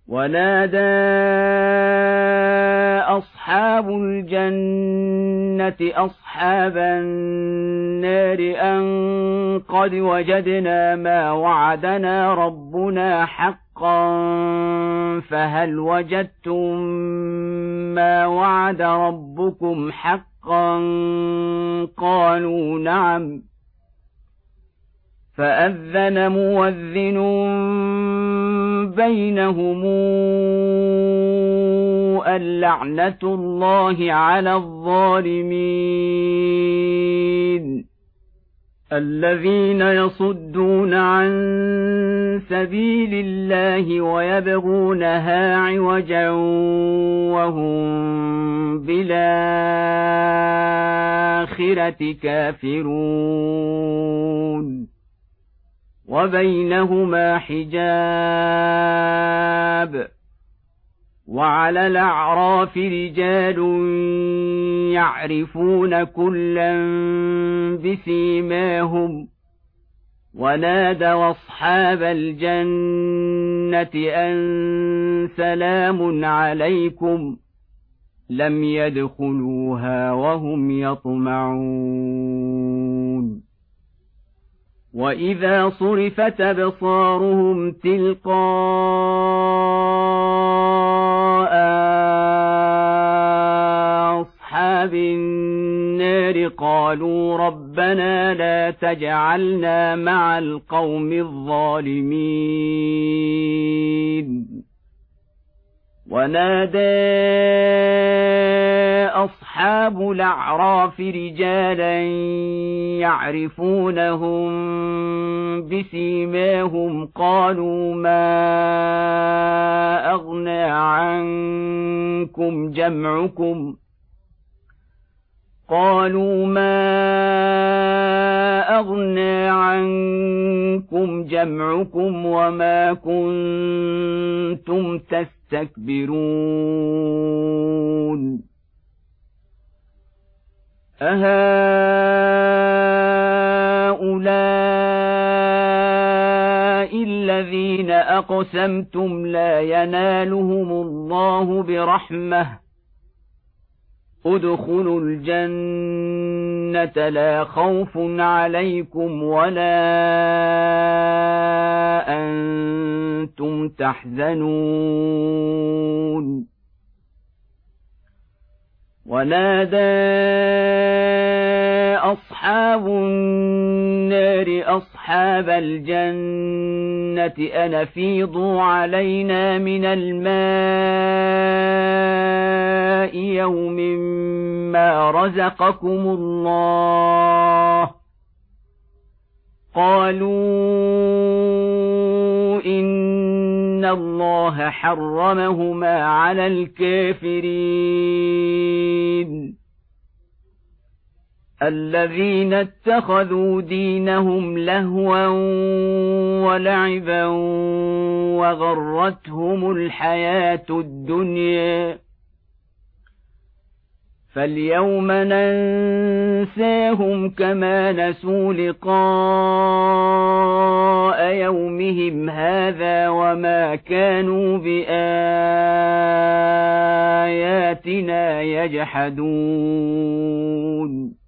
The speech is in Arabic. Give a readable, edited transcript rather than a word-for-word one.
ونادى أصحاب الجنة أصحاب النار أن قد وجدنا ما وعدنا ربنا حقا فهل وجدتم ما وعد ربكم حقا قالوا نعم فأذن مؤذن بينهم اللعنة الله على الظالمين الذين يصدون عن سبيل الله ويبغونها عوجا وهم بالآخرة كافرون وبينهما حجاب وعلى الأعراف رجال يعرفون كلا بسيماهم ونادوا أصحاب الجنة أن سلام عليكم لم يدخلوها وهم يطمعون وإذا صرفت أبصارهم تلقاء أصحاب النار قالوا ربنا لا تجعلنا مع القوم الظالمين ونادى أصحاب الأعراف رجالا يعرفونهم بسيماهم قالوا ما أغنى عنكم جمعكم وما كنتم تستكبرون أهؤلاء الذين أقسمتم لا ينالهم الله برحمة ادخلوا الجنة لا خوف عليكم ولا أنتم تحزنون ونادى أصحاب النار أصحاب الجنة أن أفيضوا علينا من الماء يوم ما رزقكم الله قالوا إن الله حرمهما على الكافرين الذين اتخذوا دينهم لهوا ولعبا وغرتهم الحياة الدنيا فاليوم ننساهم كما نسوا لقاء يومهم هذا وما كانوا بآياتنا يجحدون